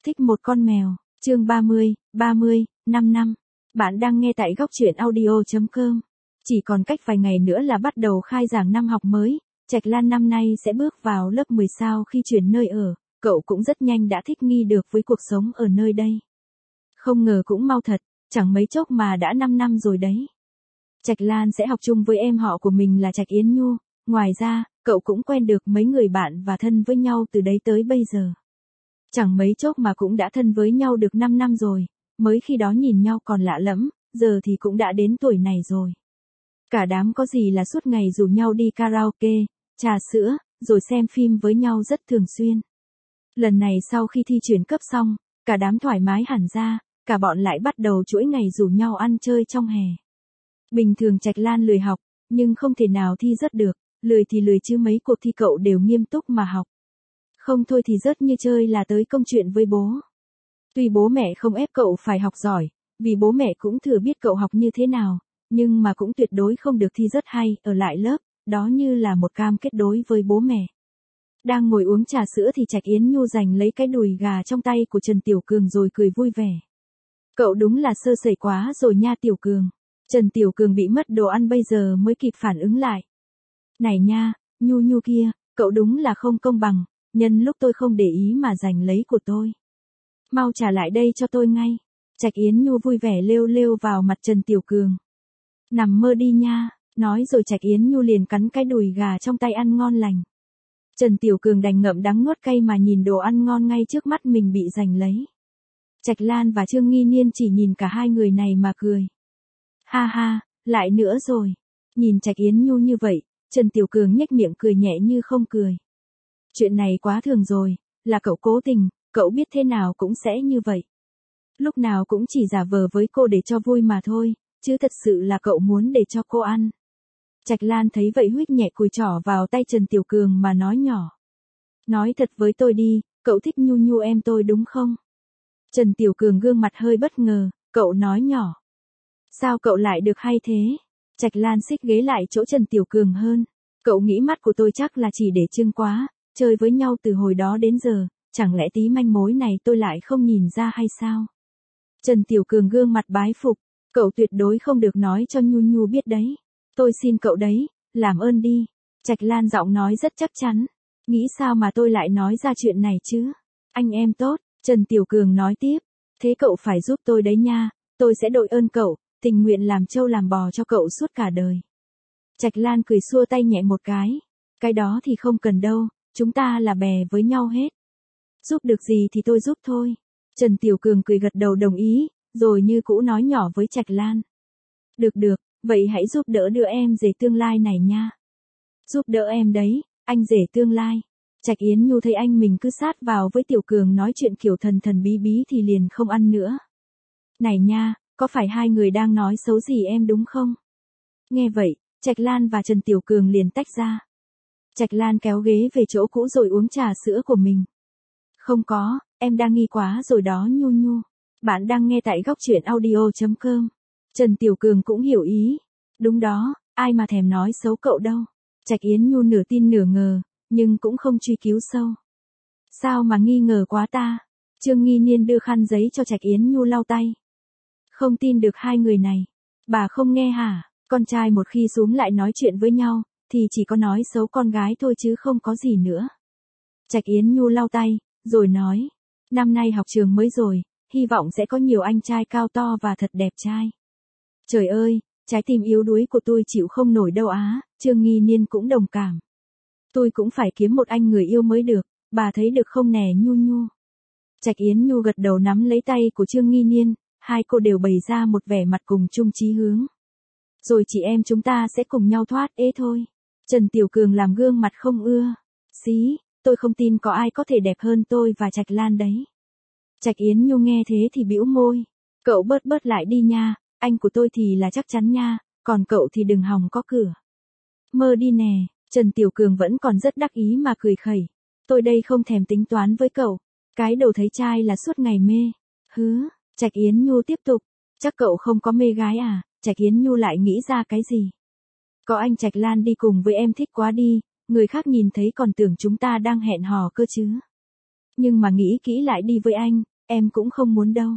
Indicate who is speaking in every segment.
Speaker 1: Thích một con mèo, chương 30, 5 năm. Bạn đang nghe tại góc truyện audio.com. Chỉ còn cách vài ngày nữa là bắt đầu khai giảng năm học mới, Trạch Lan năm nay sẽ bước vào lớp 10 sau khi chuyển nơi ở, cậu cũng rất nhanh đã thích nghi được với cuộc sống ở nơi đây. Không ngờ cũng mau thật, chẳng mấy chốc mà đã 5 năm rồi đấy. Trạch Lan sẽ học chung với em họ của mình là Trạch Yến Nhu, ngoài ra, cậu cũng quen được mấy người bạn và thân với nhau từ đấy tới bây giờ. Chẳng mấy chốc mà cũng đã thân với nhau được 5 năm rồi, mới khi đó nhìn nhau còn lạ lẫm, giờ thì cũng đã đến tuổi này rồi. Cả đám có gì là suốt ngày rủ nhau đi karaoke, trà sữa, rồi xem phim với nhau rất thường xuyên. Lần này sau khi thi chuyển cấp xong, cả đám thoải mái hẳn ra, cả bọn lại bắt đầu chuỗi ngày rủ nhau ăn chơi trong hè. Bình thường Trạch Lan lười học, nhưng không thể nào thi rớt được, lười thì lười chứ mấy cuộc thi cậu đều nghiêm túc mà học. Không thôi thì rớt như chơi là tới công chuyện với bố. Tuy bố mẹ không ép cậu phải học giỏi, vì bố mẹ cũng thừa biết cậu học như thế nào, nhưng mà cũng tuyệt đối không được thi rớt hay ở lại lớp, đó như là một cam kết đối với bố mẹ. Đang ngồi uống trà sữa thì Trạch Yến Nhu giành lấy cái đùi gà trong tay của Trần Tiểu Cường rồi cười vui vẻ. Cậu đúng là sơ sẩy quá rồi nha Tiểu Cường. Trần Tiểu Cường bị mất đồ ăn bây giờ mới kịp phản ứng lại. Này nha, Nhu Nhu kia, cậu đúng là không công bằng, nhân lúc tôi không để ý mà giành lấy của tôi. Mau trả lại đây cho tôi ngay. Trạch Yến Nhu vui vẻ lêu lêu vào mặt Trần Tiểu Cường. Nằm mơ đi nha, nói rồi Trạch Yến Nhu liền cắn cái đùi gà trong tay ăn ngon lành. Trần Tiểu Cường đành ngậm đắng nuốt cay mà nhìn đồ ăn ngon ngay trước mắt mình bị giành lấy. Trạch Lan và Trương Nghi Niên chỉ nhìn cả hai người này mà cười. Ha ha, lại nữa rồi. Nhìn Trạch Yến Nhu như vậy, Trần Tiểu Cường nhếch miệng cười nhẹ như không cười. Chuyện này quá thường rồi, là cậu cố tình, cậu biết thế nào cũng sẽ như vậy. Lúc nào cũng chỉ giả vờ với cô để cho vui mà thôi, chứ thật sự là cậu muốn để cho cô ăn. Trạch Lan thấy vậy huých nhẹ cùi trỏ vào tay Trần Tiểu Cường mà nói nhỏ. Nói thật với tôi đi, cậu thích Nhu Nhu em tôi đúng không? Trần Tiểu Cường gương mặt hơi bất ngờ, cậu nói nhỏ. Sao cậu lại được hay thế? Trạch Lan xích ghế lại chỗ Trần Tiểu Cường hơn. Cậu nghĩ mắt của tôi chắc là chỉ để trưng quá, chơi với nhau từ hồi đó đến giờ, chẳng lẽ tí manh mối này tôi lại không nhìn ra hay sao? Trần Tiểu Cường gương mặt bái phục, cậu tuyệt đối không được nói cho Nhu Nhu biết đấy. Tôi xin cậu đấy, làm ơn đi. Trạch Lan giọng nói rất chắc chắn. Nghĩ sao mà tôi lại nói ra chuyện này chứ? Anh em tốt, Trần Tiểu Cường nói tiếp. Thế cậu phải giúp tôi đấy nha, tôi sẽ đội ơn cậu, tình nguyện làm trâu làm bò cho cậu suốt cả đời. Trạch Lan cười xua tay nhẹ một cái đó thì không cần đâu, chúng ta là bè với nhau hết. Giúp được gì thì tôi giúp thôi. Trần Tiểu Cường cười gật đầu đồng ý, rồi như cũ nói nhỏ với Trạch Lan. Được, vậy hãy giúp đỡ đưa em rể tương lai này nha. Giúp đỡ em đấy, anh rể tương lai. Trạch Yến Nhu thấy anh mình cứ sát vào với Tiểu Cường nói chuyện kiểu thần thần bí bí thì liền không ăn nữa. Này nha, có phải hai người đang nói xấu gì em đúng không? Nghe vậy, Trạch Lan và Trần Tiểu Cường liền tách ra. Trạch Lan kéo ghế về chỗ cũ rồi uống trà sữa của mình. Không có, em đang nghi quá rồi đó Nhu Nhu. Bạn đang nghe tại góc truyện audio.com. Trần Tiểu Cường cũng hiểu ý. Đúng đó, ai mà thèm nói xấu cậu đâu. Trạch Yến Nhu nửa tin nửa ngờ, nhưng cũng không truy cứu sâu. Sao mà nghi ngờ quá ta? Trương Nghi Niên đưa khăn giấy cho Trạch Yến Nhu lau tay. Không tin được hai người này. Bà không nghe hả? Con trai một khi xuống lại nói chuyện với nhau, thì chỉ có nói xấu con gái thôi chứ không có gì nữa. Trạch Yến Nhu lau tay, rồi nói. Năm nay học trường mới rồi, hy vọng sẽ có nhiều anh trai cao to và thật đẹp trai. Trời ơi, trái tim yếu đuối của tôi chịu không nổi đâu á, Trương Nghi Niên cũng đồng cảm. Tôi cũng phải kiếm một anh người yêu mới được, bà thấy được không nè Nhu Nhu. Trạch Yến Nhu gật đầu nắm lấy tay của Trương Nghi Niên, hai cô đều bày ra một vẻ mặt cùng chung chí hướng. Rồi chị em chúng ta sẽ cùng nhau thoát ế thôi. Trần Tiểu Cường làm gương mặt không ưa. Xí, tôi không tin có ai có thể đẹp hơn tôi và Trạch Lan đấy. Trạch Yến Nhu nghe thế thì bĩu môi. Cậu bớt lại đi nha, anh của tôi thì là chắc chắn nha, còn cậu thì đừng hòng có cửa. Mơ đi nè, Trần Tiểu Cường vẫn còn rất đắc ý mà cười khẩy. Tôi đây không thèm tính toán với cậu, cái đầu thấy trai là suốt ngày mê. Hứ, Trạch Yến Nhu tiếp tục, chắc cậu không có mê gái à? Trạch Yến Nhu lại nghĩ ra cái gì? Có anh Trạch Lan đi cùng với em thích quá đi, người khác nhìn thấy còn tưởng chúng ta đang hẹn hò cơ chứ. Nhưng mà nghĩ kỹ lại đi với anh, Em cũng không muốn đâu.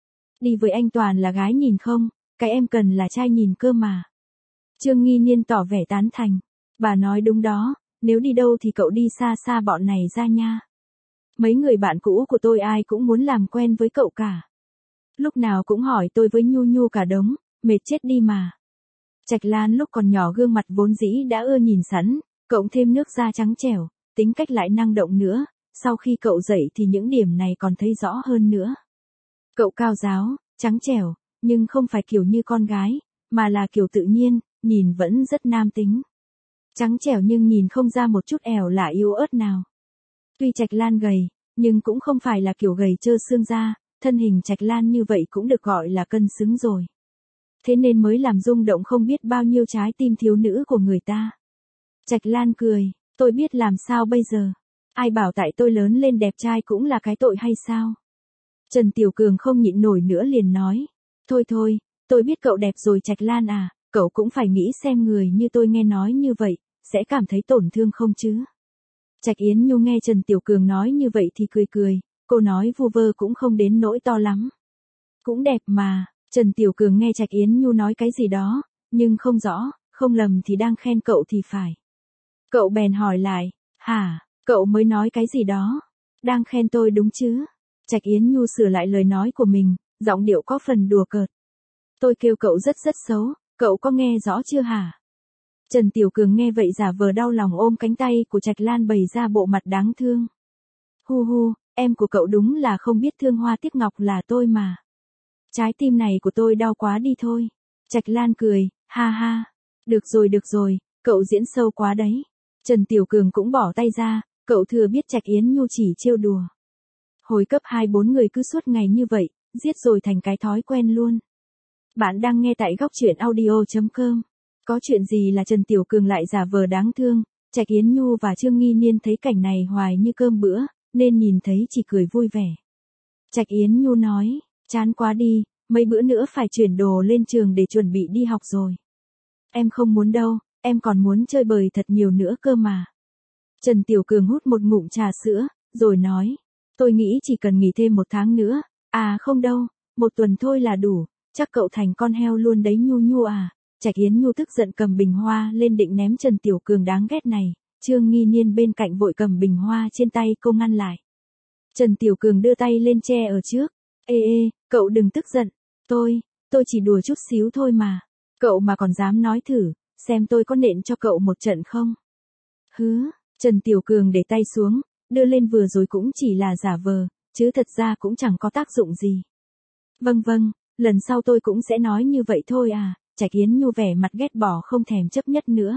Speaker 1: Đi với anh toàn là gái nhìn không, cái em cần là trai nhìn cơ mà. Trương Nghi Niên tỏ vẻ tán thành. Bà nói đúng đó, nếu đi đâu thì cậu đi xa xa bọn này ra nha. Mấy người bạn cũ của tôi ai cũng muốn làm quen với cậu cả. Lúc nào cũng hỏi tôi với Nhu Nhu cả đống, mệt chết đi mà. Trạch Lan lúc còn nhỏ gương mặt vốn dĩ đã ưa nhìn sẵn, cộng thêm nước da trắng trẻo, tính cách lại năng động nữa, sau khi cậu dậy thì những điểm này còn thấy rõ hơn nữa. Cậu cao ráo, trắng trẻo, nhưng không phải kiểu như con gái, mà là kiểu tự nhiên, nhìn vẫn rất nam tính. Trắng trẻo nhưng nhìn không ra một chút ẻo lả yếu ớt nào. Tuy Trạch Lan gầy, nhưng cũng không phải là kiểu gầy trơ xương ra, thân hình Trạch Lan như vậy cũng được gọi là cân xứng rồi. Thế nên mới làm rung động không biết bao nhiêu trái tim thiếu nữ của người ta. Trạch Lan cười, tôi biết làm sao bây giờ. Ai bảo tại tôi lớn lên đẹp trai cũng là cái tội hay sao? Trần Tiểu Cường không nhịn nổi nữa liền nói. Thôi thôi, tôi biết cậu đẹp rồi Trạch Lan à, cậu cũng phải nghĩ xem người như tôi nghe nói như vậy, sẽ cảm thấy tổn thương không chứ? Trạch Yến Nhu nghe Trần Tiểu Cường nói như vậy thì cười cười, cô nói vu vơ cũng không đến nỗi to lắm. Cũng đẹp mà, Trần Tiểu Cường nghe Trạch Yến Nhu nói cái gì đó, nhưng không rõ, không lầm thì đang khen cậu thì phải. Cậu bèn hỏi lại, hả, cậu mới nói cái gì đó? Đang khen tôi đúng chứ? Trạch Yến Nhu sửa lại lời nói của mình, giọng điệu có phần đùa cợt. Tôi kêu cậu rất xấu, cậu có nghe rõ chưa hả? Trần Tiểu Cường nghe vậy giả vờ đau lòng ôm cánh tay của Trạch Lan bày ra bộ mặt đáng thương. Hu hu, em của cậu đúng là không biết thương hoa tiếc ngọc là tôi mà. Trái tim này của tôi đau quá đi thôi. Trạch Lan cười, ha ha. Được rồi, cậu diễn sâu quá đấy. Trần Tiểu Cường cũng bỏ tay ra, cậu thừa biết Trạch Yến Nhu chỉ trêu đùa. Hồi cấp 2 4 người cứ suốt ngày như vậy, giết rồi thành cái thói quen luôn. Bạn đang nghe tại góc truyện audio.com. Có chuyện gì là Trần Tiểu Cường lại giả vờ đáng thương, Trạch Yến Nhu và Trương Nghi Niên thấy cảnh này hoài như cơm bữa, nên nhìn thấy chỉ cười vui vẻ. Trạch Yến Nhu nói, chán quá đi, mấy bữa nữa phải chuyển đồ lên trường để chuẩn bị đi học rồi. Em không muốn đâu, em còn muốn chơi bời thật nhiều nữa cơ mà. Trần Tiểu Cường hút một ngụm trà sữa, rồi nói, tôi nghĩ chỉ cần nghỉ thêm 1 tháng nữa, à không đâu, 1 tuần thôi là đủ, chắc cậu thành con heo luôn đấy Nhu Nhu à. Trạch Yến Nhu tức giận cầm bình hoa lên định ném Trần Tiểu Cường đáng ghét này, Trương Nghi Niên bên cạnh vội cầm bình hoa trên tay cô ngăn lại. Trần Tiểu Cường đưa tay lên che ở trước, ê, cậu đừng tức giận, tôi chỉ đùa chút xíu thôi mà, cậu mà còn dám nói thử, xem tôi có nện cho cậu một trận không? Hứ, Trần Tiểu Cường để tay xuống, đưa lên vừa rồi cũng chỉ là giả vờ, chứ thật ra cũng chẳng có tác dụng gì. Vâng, lần sau tôi cũng sẽ nói như vậy thôi à. Trạch Yến Nhu vẻ mặt ghét bỏ không thèm chấp nhất nữa.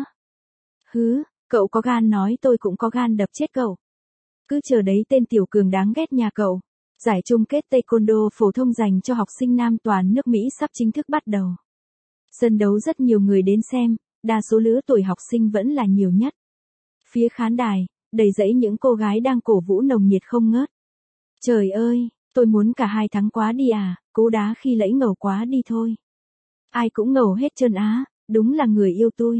Speaker 1: Hứ, cậu có gan nói tôi cũng có gan đập chết cậu. Cứ chờ đấy tên Tiểu Cường đáng ghét nhà cậu. Giải chung kết Taekwondo phổ thông dành cho học sinh nam toàn nước Mỹ sắp chính thức bắt đầu. Sân đấu rất nhiều người đến xem, đa số lứa tuổi học sinh vẫn là nhiều nhất. Phía khán đài, đầy dẫy những cô gái đang cổ vũ nồng nhiệt không ngớt. Trời ơi, tôi muốn cả 2 tháng quá đi à, cú đá khi lẫy ngầu quá đi thôi. Ai cũng ngầu hết trơn á, đúng là người yêu tôi.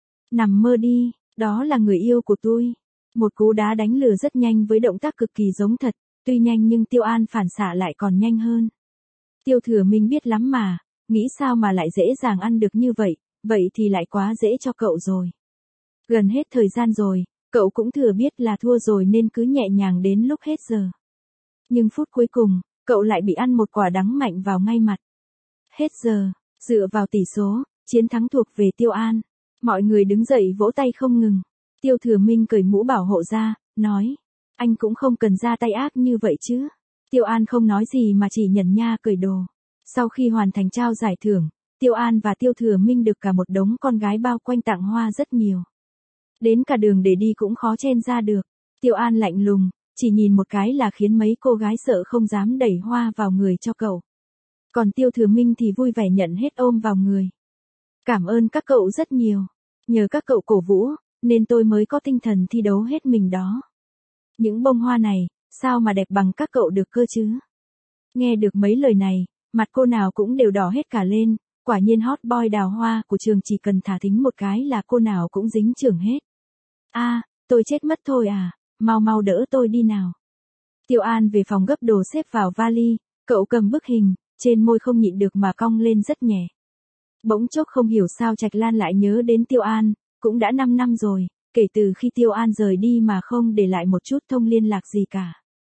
Speaker 1: Nằm mơ đi, đó là người yêu của tôi. Một cú đá đánh lừa rất nhanh với động tác cực kỳ giống thật, tuy nhanh nhưng Tiêu An phản xạ lại còn nhanh hơn. Tiêu Thừa Minh biết lắm mà, nghĩ sao mà lại dễ dàng ăn được như vậy thì lại quá dễ cho cậu rồi. Gần hết thời gian rồi, cậu cũng thừa biết là thua rồi nên cứ nhẹ nhàng đến lúc hết giờ. Nhưng phút cuối cùng, cậu lại bị ăn một quả đắng mạnh vào ngay mặt. Hết giờ. Dựa vào tỷ số, chiến thắng thuộc về Tiêu An. Mọi người đứng dậy vỗ tay không ngừng. Tiêu Thừa Minh cởi mũ bảo hộ ra, nói. Anh cũng không cần ra tay ác như vậy chứ. Tiêu An không nói gì mà chỉ nhẩn nha cởi đồ. Sau khi hoàn thành trao giải thưởng, Tiêu An và Tiêu Thừa Minh được cả một đống con gái bao quanh tặng hoa rất nhiều. Đến cả đường để đi cũng khó chen ra được. Tiêu An lạnh lùng, chỉ nhìn một cái là khiến mấy cô gái sợ không dám đẩy hoa vào người cho cậu. Còn Tiêu Thừa Minh thì vui vẻ nhận hết ôm vào người. Cảm ơn các cậu rất nhiều. Nhờ các cậu cổ vũ, nên tôi mới có tinh thần thi đấu hết mình đó. Những bông hoa này, sao mà đẹp bằng các cậu được cơ chứ? Nghe được mấy lời này, mặt cô nào cũng đều đỏ hết cả lên. Quả nhiên hot boy đào hoa của trường chỉ cần thả thính một cái là cô nào cũng dính chưởng hết. À, tôi chết mất thôi à, mau đỡ tôi đi nào. Tiêu An về phòng gấp đồ xếp vào vali, cậu cầm bức hình, trên môi không nhịn được mà cong lên rất nhẹ. Bỗng chốc không hiểu sao Trạch Lan lại nhớ đến Tiêu An, cũng đã 5 năm rồi, kể từ khi Tiêu An rời đi mà không để lại một chút thông liên lạc gì cả.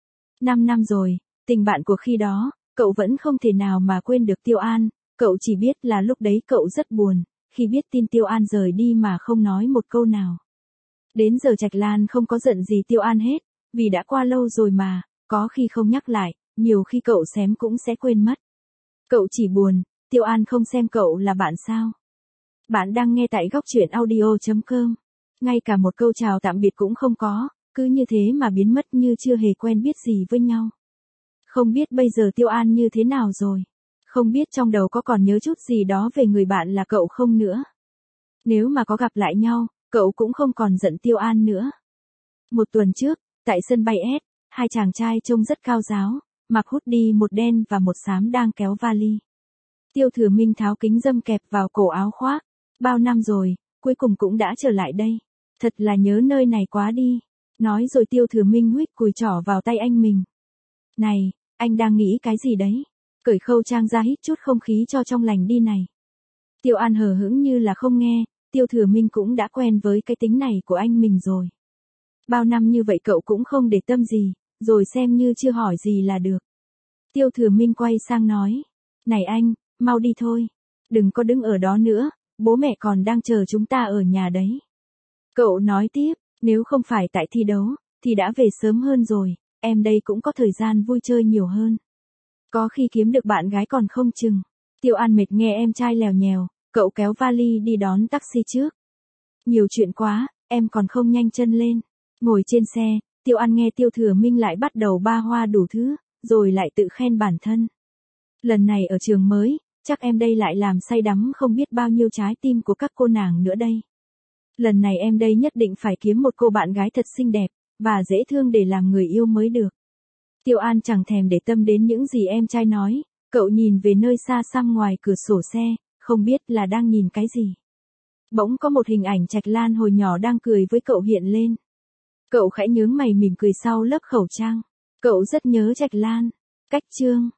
Speaker 1: 5 năm rồi, tình bạn của khi đó, cậu vẫn không thể nào mà quên được Tiêu An, cậu chỉ biết là lúc đấy cậu rất buồn, khi biết tin Tiêu An rời đi mà không nói một câu nào. Đến giờ Trạch Lan không có giận gì Tiêu An hết, vì đã qua lâu rồi mà, có khi không nhắc lại, nhiều khi cậu xém cũng sẽ quên mất. Cậu chỉ buồn, Tiêu An không xem cậu là bạn sao? Bạn đang nghe tại góc truyện audio.com. Ngay cả một câu chào tạm biệt cũng không có, cứ như thế mà biến mất như chưa hề quen biết gì với nhau. Không biết bây giờ Tiêu An như thế nào rồi? Không biết trong đầu có còn nhớ chút gì đó về người bạn là cậu không nữa? Nếu mà có gặp lại nhau, cậu cũng không còn giận Tiêu An nữa. Một tuần trước, tại sân bay S, hai chàng trai trông rất cao giáo, mặc hoodie một đen và một xám đang kéo vali. Tiêu Thừa Minh tháo kính râm kẹp vào cổ áo khoác. Bao năm rồi, cuối cùng cũng đã trở lại đây. Thật là nhớ nơi này quá đi. Nói rồi Tiêu Thừa Minh huých cùi trỏ vào tay anh mình. Này, anh đang nghĩ cái gì đấy? Cởi khẩu trang ra hít chút không khí cho trong lành đi này. Tiêu An hờ hững như là không nghe, Tiêu Thừa Minh cũng đã quen với cái tính này của anh mình rồi. Bao năm như vậy cậu cũng không để tâm gì, rồi xem như chưa hỏi gì là được. Tiêu Thừa Minh quay sang nói. Này anh, mau đi thôi. Đừng có đứng ở đó nữa, bố mẹ còn đang chờ chúng ta ở nhà đấy. Cậu nói tiếp, nếu không phải tại thi đấu, thì đã về sớm hơn rồi, em đây cũng có thời gian vui chơi nhiều hơn. Có khi kiếm được bạn gái còn không chừng. Tiêu An mệt nghe em trai lèo nhèo, cậu kéo vali đi đón taxi trước. Nhiều chuyện quá, em còn không nhanh chân lên. Ngồi trên xe, Tiêu An nghe Tiêu Thừa Minh lại bắt đầu ba hoa đủ thứ, rồi lại tự khen bản thân. Lần này ở trường mới, chắc em đây lại làm say đắm không biết bao nhiêu trái tim của các cô nàng nữa đây. Lần này em đây nhất định phải kiếm một cô bạn gái thật xinh đẹp, và dễ thương để làm người yêu mới được. Tiêu An chẳng thèm để tâm đến những gì em trai nói, cậu nhìn về nơi xa xăm ngoài cửa sổ xe, không biết là đang nhìn cái gì. Bỗng có một hình ảnh Trạch Lan hồi nhỏ đang cười với cậu hiện lên. Cậu khẽ nhướng mày mỉm cười sau lớp khẩu trang. Cậu rất nhớ Trạch Lan. Cách chương